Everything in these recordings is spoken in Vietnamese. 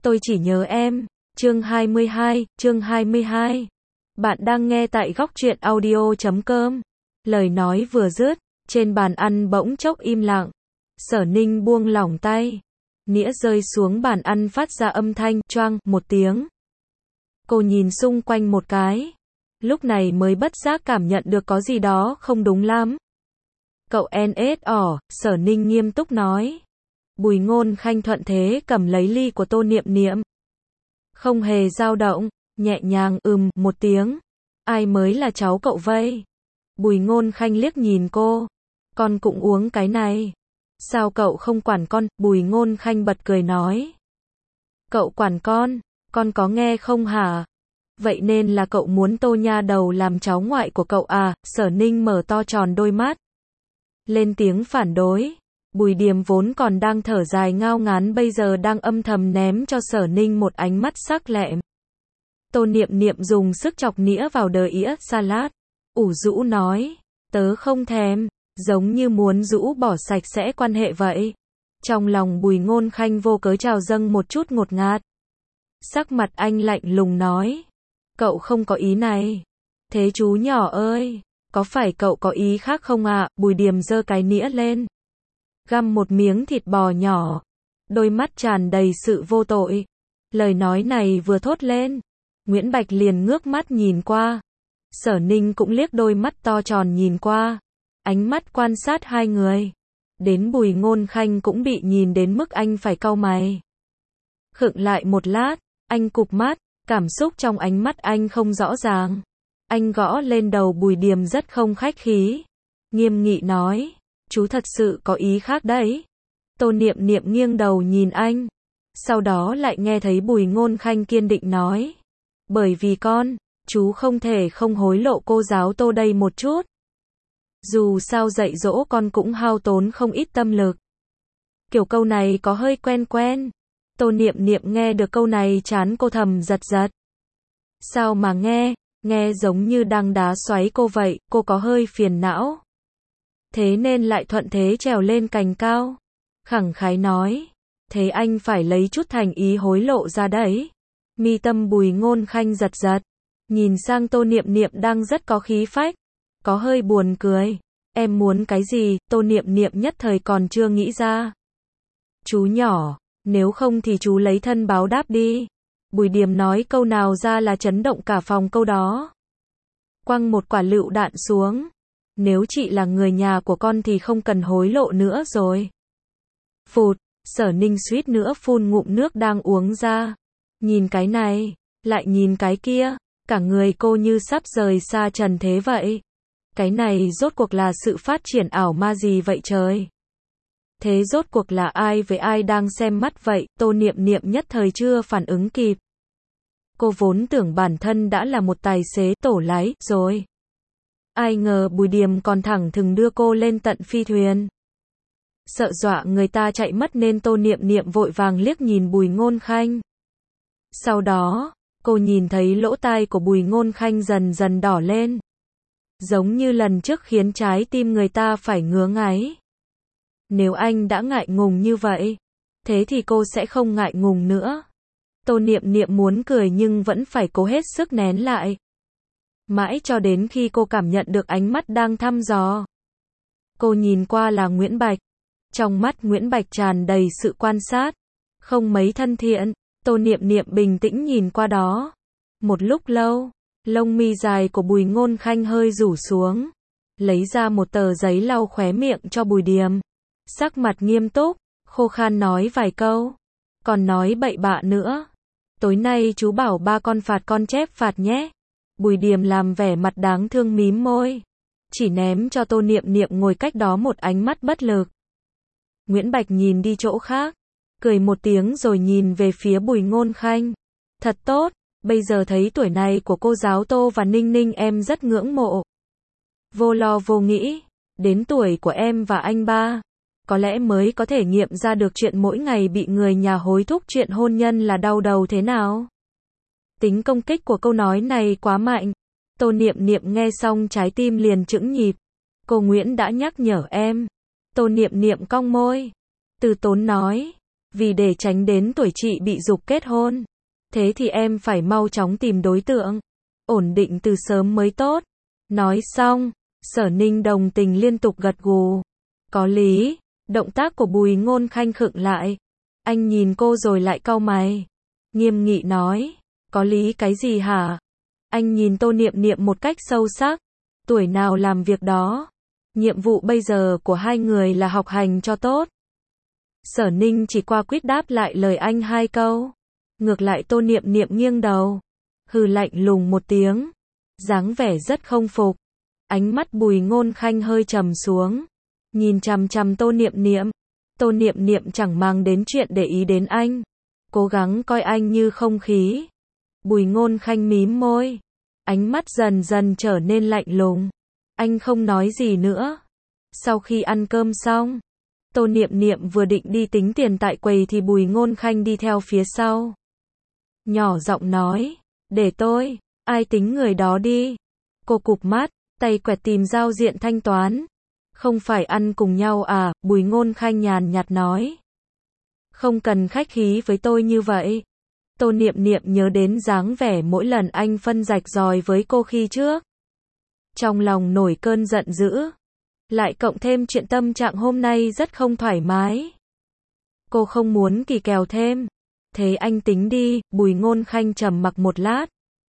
Tôi chỉ nhớ em. Chương 22. Bạn đang nghe tại góc truyện audio.com. Lời nói vừa dứt, trên bàn ăn bỗng chốc im lặng. Sở Ninh buông lỏng tay. Nĩa rơi xuống bàn ăn phát ra âm thanh choang một tiếng. Cô nhìn xung quanh một cái. Lúc này mới bất giác cảm nhận được có gì đó không đúng lắm. Cậu NSO, Sở Ninh nghiêm túc nói. Bùi Ngôn Khanh thuận thế cầm lấy ly của Tô Niệm Niệm. Không hề dao động, nhẹ nhàng một tiếng. Ai mới là cháu cậu vậy? Bùi Ngôn Khanh liếc nhìn cô. Con cũng uống cái này. Sao cậu không quản con? Bùi Ngôn Khanh bật cười nói. Cậu quản con có nghe không hả? Vậy nên là cậu muốn Tô nha đầu làm cháu ngoại của cậu à? Sở Ninh mở to tròn đôi mắt. Lên tiếng phản đối. Bùi Điềm vốn còn đang thở dài ngao ngán bây giờ đang âm thầm ném cho Sở Ninh một ánh mắt sắc lẹm. Tô Niệm Niệm dùng sức chọc nĩa vào đĩa salad. Ủ rũ nói. Tớ không thèm. Giống như muốn rũ bỏ sạch sẽ quan hệ vậy. Trong lòng Bùi Ngôn Khanh vô cớ trào dâng một chút ngột ngạt. Sắc mặt anh lạnh lùng nói. Cậu không có ý này. Thế chú nhỏ ơi, có phải cậu có ý khác không ạ? Bùi Điềm giơ cái nĩa lên. Găm một miếng thịt bò nhỏ. Đôi mắt tràn đầy sự vô tội. Lời nói này vừa thốt lên. Nguyễn Bạch liền ngước mắt nhìn qua. Sở Ninh cũng liếc đôi mắt to tròn nhìn qua. Ánh mắt quan sát hai người. Đến Bùi Ngôn Khanh cũng bị nhìn đến mức anh phải cau mày. Khựng lại một lát, anh cụp mắt, cảm xúc trong ánh mắt anh không rõ ràng. Anh gõ lên đầu Bùi Điềm rất không khách khí. Nghiêm nghị nói, chú thật sự có ý khác đấy. Tô Niệm Niệm nghiêng đầu nhìn anh. Sau đó lại nghe thấy Bùi Ngôn Khanh kiên định nói. Bởi vì chú không thể không hối lộ cô giáo Tô đây một chút. Dù sao dạy dỗ con cũng hao tốn không ít tâm lực. Kiểu câu này có hơi quen quen. Tô Niệm Niệm nghe được câu này trán cô thầm giật giật. Sao mà nghe giống như đang đá xoáy cô vậy, cô có hơi phiền não. Thế nên lại thuận thế trèo lên cành cao. Khẳng khái nói. Thế anh phải lấy chút thành ý hối lộ ra đấy. Mi tâm Bùi Ngôn Khanh giật giật. Nhìn sang Tô Niệm Niệm đang rất có khí phách. Có hơi buồn cười. Em muốn cái gì? Tô Niệm Niệm nhất thời còn chưa nghĩ ra. Chú nhỏ, nếu không thì chú lấy thân báo đáp đi. Bùi Điềm nói câu nào ra là chấn động cả phòng câu đó. Quăng một quả lựu đạn xuống. Nếu chị là người nhà của con thì không cần hối lộ nữa rồi. Phụt, Sở Ninh suýt nữa phun ngụm nước đang uống ra. Nhìn cái này, lại nhìn cái kia, cả người cô như sắp rời xa trần thế vậy. Cái này rốt cuộc là sự phát triển ảo ma gì vậy trời? Thế rốt cuộc là ai với ai đang xem mắt vậy? Tô Niệm Niệm nhất thời chưa phản ứng kịp. Cô vốn tưởng bản thân đã là một tài xế tổ lái rồi. Ai ngờ Bùi Điềm còn thẳng thừng đưa cô lên tận phi thuyền. Sợ dọa người ta chạy mất nên Tô Niệm Niệm vội vàng liếc nhìn Bùi Ngôn Khanh. Sau đó, cô nhìn thấy lỗ tai của Bùi Ngôn Khanh dần dần đỏ lên. Giống như lần trước khiến trái tim người ta phải ngứa ngáy. Nếu anh đã ngại ngùng như vậy, thế thì cô sẽ không ngại ngùng nữa. Tô Niệm Niệm muốn cười nhưng vẫn phải cố hết sức nén lại. Mãi cho đến khi cô cảm nhận được ánh mắt đang thăm dò. Cô nhìn qua là Nguyễn Bạch. Trong mắt Nguyễn Bạch tràn đầy sự quan sát. Không mấy thân thiện. Tô Niệm Niệm bình tĩnh nhìn qua đó. Một lúc lâu, lông mi dài của Bùi Ngôn Khanh hơi rủ xuống. Lấy ra một tờ giấy lau khóe miệng cho Bùi Điềm. Sắc mặt nghiêm túc, khô khan nói vài câu. Còn nói bậy bạ nữa. Tối nay chú bảo ba con phạt con chép phạt nhé. Bùi Điềm làm vẻ mặt đáng thương mím môi. Chỉ ném cho Tô Niệm Niệm ngồi cách đó một ánh mắt bất lực. Nguyễn Bạch nhìn đi chỗ khác. Cười một tiếng rồi nhìn về phía Bùi Ngôn Khanh. Thật tốt, bây giờ thấy tuổi này của cô giáo Tô và Ninh Ninh em rất ngưỡng mộ. Vô lo vô nghĩ, đến tuổi của em và anh ba, có lẽ mới có thể nghiệm ra được chuyện mỗi ngày bị người nhà hối thúc chuyện hôn nhân là đau đầu thế nào. Tính công kích của câu nói này quá mạnh. Tô Niệm Niệm nghe xong trái tim liền chững nhịp. Cô Nguyễn đã nhắc nhở em. Tô Niệm Niệm cong môi. Từ tốn nói. Vì để tránh đến tuổi chị bị giục kết hôn. Thế thì em phải mau chóng tìm đối tượng. Ổn định từ sớm mới tốt. Nói xong, Sở Ninh đồng tình liên tục gật gù. Có lý. Động tác của Bùi Ngôn Khanh khựng lại. Anh nhìn cô rồi lại cau mày. Nghiêm nghị nói. Có lý cái gì hả? Anh nhìn Tô Niệm Niệm một cách sâu sắc. Tuổi nào làm việc đó. Nhiệm vụ bây giờ của hai người là học hành cho tốt. Sở Ninh chỉ qua quýt đáp lại lời anh hai câu. Ngược lại Tô Niệm Niệm nghiêng đầu. Hừ lạnh lùng một tiếng. Dáng vẻ rất không phục. Ánh mắt Bùi Ngôn Khanh hơi trầm xuống. Nhìn chằm chằm Tô Niệm Niệm. Tô Niệm Niệm chẳng mang đến chuyện để ý đến anh. Cố gắng coi anh như không khí. Bùi Ngôn Khanh mím môi. Ánh mắt dần dần trở nên lạnh lùng. Anh không nói gì nữa. Sau khi ăn cơm xong, Tô Niệm Niệm vừa định đi tính tiền tại quầy thì Bùi Ngôn Khanh đi theo phía sau. Nhỏ giọng nói, để tôi, ai tính người đó đi. Cô cụp mắt, tay quẹt tìm giao diện thanh toán. Không phải ăn cùng nhau à, Bùi Ngôn Khanh nhàn nhạt nói. Không cần khách khí với tôi như vậy. Tô Niệm Niệm nhớ đến dáng vẻ mỗi lần anh phân rạch ròi với cô khi trước. Trong lòng nổi cơn giận dữ. Lại cộng thêm chuyện tâm trạng hôm nay rất không thoải mái. Cô không muốn kỳ kèo thêm. Thế anh tính đi, Bùi Ngôn Khanh trầm mặc một lát.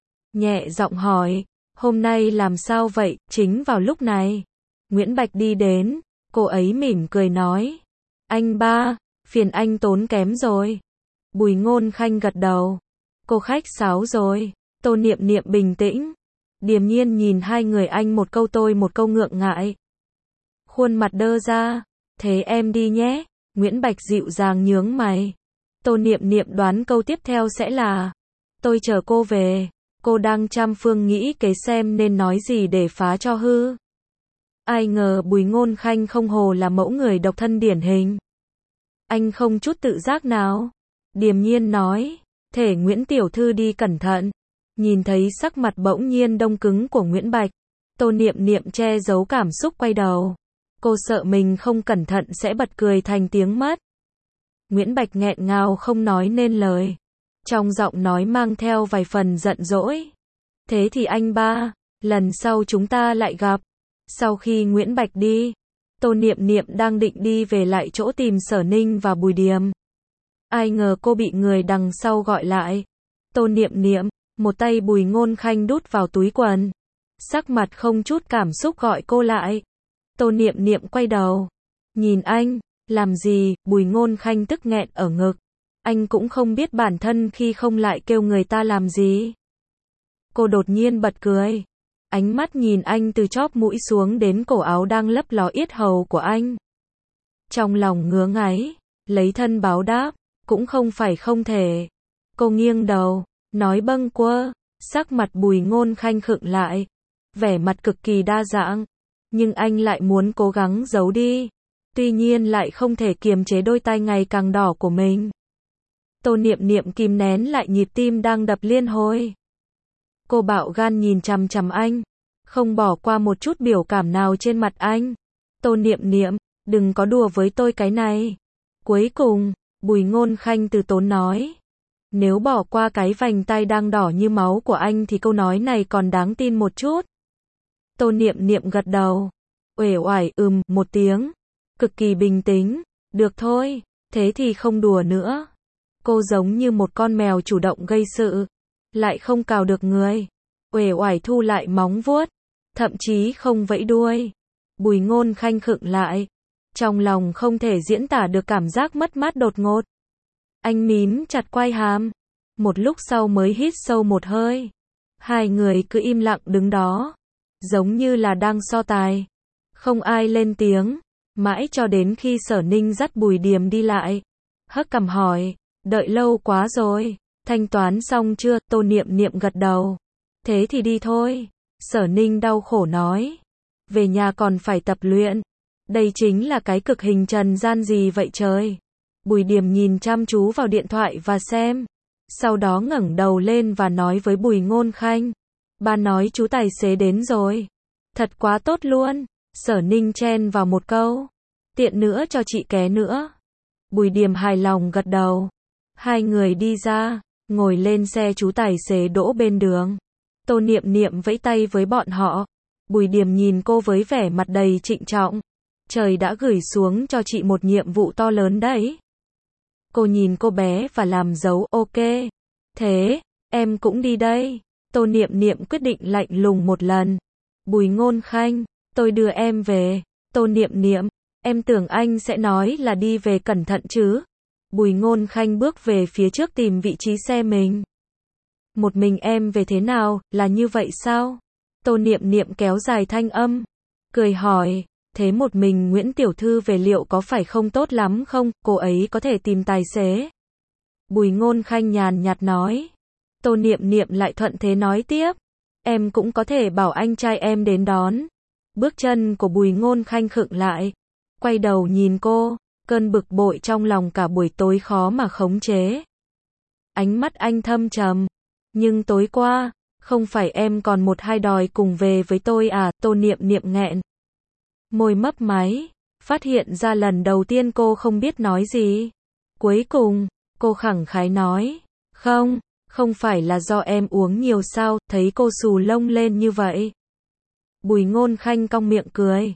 Nhẹ giọng hỏi, hôm nay làm sao vậy, chính vào lúc này. Nguyễn Bạch đi đến, cô ấy mỉm cười nói. Anh ba, phiền anh tốn kém rồi. Bùi Ngôn Khanh gật đầu. Cô khách sáo rồi. Tô Niệm Niệm bình tĩnh. Điềm nhiên nhìn hai người anh một câu tôi một câu ngượng ngại. Khuôn mặt đơ ra. Thế em đi nhé. Nguyễn Bạch dịu dàng nhướng mày. Tô Niệm Niệm đoán câu tiếp theo sẽ là. Tôi chờ cô về. Cô đang trăm phương nghĩ kế xem nên nói gì để phá cho hư. Ai ngờ Bùi Ngôn Khanh không hồ là mẫu người độc thân điển hình. Anh không chút tự giác nào. Điềm nhiên nói. Thể Nguyễn Tiểu Thư đi cẩn thận. Nhìn thấy sắc mặt bỗng nhiên đông cứng của Nguyễn Bạch. Tô Niệm Niệm che giấu cảm xúc quay đầu. Cô sợ mình không cẩn thận sẽ bật cười thành tiếng mất. Nguyễn Bạch nghẹn ngào không nói nên lời. Trong giọng nói mang theo vài phần giận dỗi. Thế thì anh ba, lần sau chúng ta lại gặp. Sau khi Nguyễn Bạch đi, Tô Niệm Niệm đang định đi về lại chỗ tìm Sở Ninh và Bùi Điềm. Ai ngờ cô bị người đằng sau gọi lại. Tô Niệm Niệm, một tay Bùi Ngôn Khanh đút vào túi quần. Sắc mặt không chút cảm xúc gọi cô lại. Tô Niệm Niệm quay đầu. Nhìn anh, làm gì, Bùi Ngôn Khanh tức nghẹn ở ngực. Anh cũng không biết bản thân khi không lại kêu người ta làm gì. Cô đột nhiên bật cười. Ánh mắt nhìn anh từ chóp mũi xuống đến cổ áo đang lấp ló yết hầu của anh. Trong lòng ngứa ngáy, lấy thân báo đáp, cũng không phải không thể. Cô nghiêng đầu, nói bâng quơ, sắc mặt Bùi Ngôn Khanh khựng lại. Vẻ mặt cực kỳ đa dạng, nhưng anh lại muốn cố gắng giấu đi. Tuy nhiên lại không thể kiềm chế đôi tay ngày càng đỏ của mình. Tô Niệm Niệm kìm nén lại nhịp tim đang đập liên hồi. Cô bạo gan nhìn chằm chằm anh, không bỏ qua một chút biểu cảm nào trên mặt anh. Tô Niệm Niệm, đừng có đùa với tôi cái này. Cuối cùng, Bùi Ngôn Khanh từ tốn nói. Nếu bỏ qua cái vành tay đang đỏ như máu của anh thì câu nói này còn đáng tin một chút. Tô Niệm Niệm gật đầu. Uể oải một tiếng. Cực kỳ bình tĩnh. Được thôi, thế thì không đùa nữa. Cô giống như một con mèo chủ động gây sự. Lại không cào được người. Uể oải thu lại móng vuốt. Thậm chí không vẫy đuôi. Bùi Ngôn Khanh khựng lại. Trong lòng không thể diễn tả được cảm giác mất mát đột ngột. Anh mím chặt quai hàm. Một lúc sau mới hít sâu một hơi. Hai người cứ im lặng đứng đó. Giống như là đang so tài. Không ai lên tiếng. Mãi cho đến khi Sở Ninh dắt Bùi Điềm đi lại. Hất cằm hỏi. Đợi lâu quá rồi. Thanh toán xong chưa? Tô Niệm Niệm gật đầu. Thế thì đi thôi. Sở Ninh đau khổ nói. Về nhà còn phải tập luyện. Đây chính là cái cực hình trần gian gì vậy trời. Bùi Điềm nhìn chăm chú vào điện thoại và xem. Sau đó ngẩng đầu lên và nói với Bùi Ngôn Khanh. Ba nói chú tài xế đến rồi. Thật quá tốt luôn. Sở Ninh chen vào một câu. Tiện nữa cho chị ké nữa. Bùi Điềm hài lòng gật đầu. Hai người đi ra, ngồi lên xe chú tài xế đỗ bên đường. Tô Niệm Niệm vẫy tay với bọn họ. Bùi Điềm nhìn cô với vẻ mặt đầy trịnh trọng. Trời đã gửi xuống cho chị một nhiệm vụ to lớn đấy. Cô nhìn cô bé và làm dấu ok. Thế, em cũng đi đây. Tô Niệm Niệm quyết định lạnh lùng một lần. Bùi Ngôn Khanh, tôi đưa em về. Tô Niệm Niệm, em tưởng anh sẽ nói là đi về cẩn thận chứ. Bùi Ngôn Khanh bước về phía trước tìm vị trí xe mình. Một mình em về thế nào, là như vậy sao? Tô Niệm Niệm kéo dài thanh âm, cười hỏi, thế một mình Nguyễn Tiểu Thư về liệu có phải không tốt lắm không, cô ấy có thể tìm tài xế. Bùi Ngôn Khanh nhàn nhạt nói. Tô Niệm Niệm lại thuận thế nói tiếp, em cũng có thể bảo anh trai em đến đón. Bước chân của Bùi Ngôn Khanh khựng lại, quay đầu nhìn cô, cơn bực bội trong lòng cả buổi tối khó mà khống chế. Ánh mắt anh thâm trầm, nhưng tối qua, không phải em còn một hai đòi cùng về với tôi à? Tô Niệm Niệm nghẹn môi mấp máy, phát hiện ra lần đầu tiên cô không biết nói gì. Cuối cùng, cô khẳng khái nói, không phải là do em uống nhiều sao, thấy cô xù lông lên như vậy. Bùi Ngôn Khanh cong miệng cười,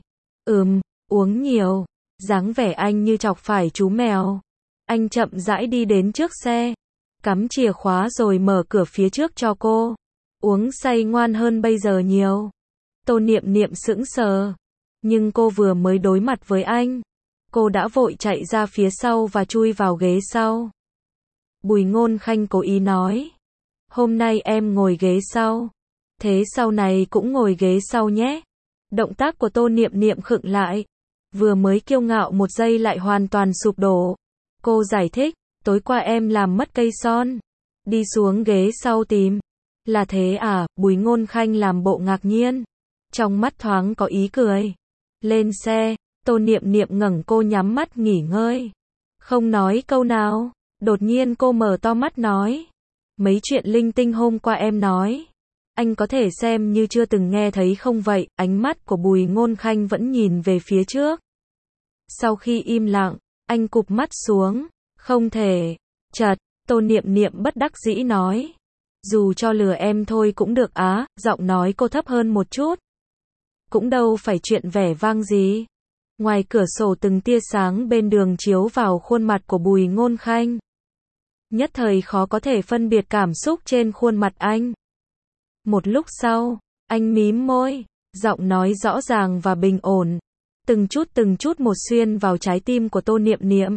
uống nhiều, dáng vẻ anh như chọc phải chú mèo. Anh chậm rãi đi đến trước xe, cắm chìa khóa rồi mở cửa phía trước cho cô. Uống say ngoan hơn bây giờ nhiều. Tô Niệm Niệm sững sờ, nhưng cô vừa mới đối mặt với anh, cô đã vội chạy ra phía sau và chui vào ghế sau. Bùi Ngôn Khanh cố ý nói, hôm nay em ngồi ghế sau, thế sau này cũng ngồi ghế sau nhé. Động tác của Tô Niệm Niệm khựng lại, vừa mới kiêu ngạo một giây lại hoàn toàn sụp đổ. Cô giải thích, tối qua em làm mất cây son, đi xuống ghế sau tìm. Là thế à? Bùi Ngôn Khanh làm bộ ngạc nhiên, trong mắt thoáng có ý cười. Lên xe, Tô Niệm Niệm ngẩng cô nhắm mắt nghỉ ngơi, không nói câu nào. Đột nhiên cô mở to mắt nói, mấy chuyện linh tinh hôm qua em nói, anh có thể xem như chưa từng nghe thấy không vậy? Ánh mắt của Bùi Ngôn Khanh vẫn nhìn về phía trước. Sau khi im lặng, anh cụp mắt xuống, không thể. Chợt, Tô Niệm Niệm bất đắc dĩ nói, dù cho lừa em thôi cũng được á. Giọng nói cô thấp hơn một chút, cũng đâu phải chuyện vẻ vang gì. Ngoài cửa sổ từng tia sáng bên đường chiếu vào khuôn mặt của Bùi Ngôn Khanh. Nhất thời khó có thể phân biệt cảm xúc trên khuôn mặt anh. Một lúc sau, anh mím môi, giọng nói rõ ràng và bình ổn, từng chút một xuyên vào trái tim của Tô Niệm Niệm.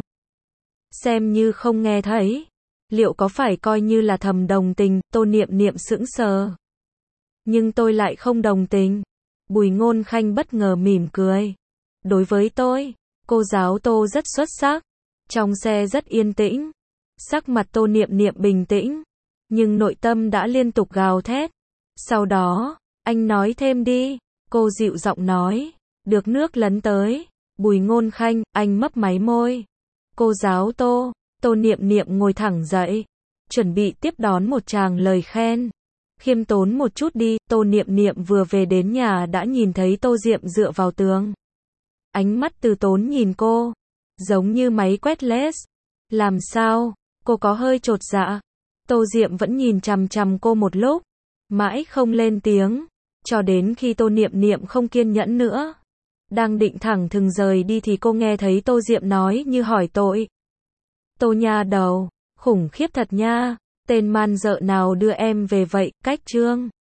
Xem như không nghe thấy, liệu có phải coi như là thầm đồng tình? Tô Niệm Niệm sững sờ. Nhưng tôi lại không đồng tình. Bùi Ngôn Khanh bất ngờ mỉm cười. Đối với tôi, cô giáo Tô rất xuất sắc. Trong xe rất yên tĩnh. Sắc mặt Tô Niệm Niệm bình tĩnh, nhưng nội tâm đã liên tục gào thét. Sau đó, anh nói thêm đi. Cô dịu giọng nói. Được nước lấn tới. Bùi Ngôn Khanh, anh mấp máy môi. Cô giáo Tô. Tô Niệm Niệm ngồi thẳng dậy, chuẩn bị tiếp đón một tràng lời khen. Khiêm tốn một chút đi. Tô Niệm Niệm vừa về đến nhà đã nhìn thấy Tô Diệm dựa vào tường. Ánh mắt từ tốn nhìn cô, giống như máy quét led. Làm sao? Cô có hơi chột dạ. Tô Diệm vẫn nhìn chằm chằm cô một lúc, mãi không lên tiếng, cho đến khi Tô Niệm Niệm không kiên nhẫn nữa, đang định thẳng thừng rời đi thì cô nghe thấy Tô Diệm nói như hỏi tội. Tô nha đầu, khủng khiếp thật nha, tên man dợ nào đưa em về vậy? Cách trương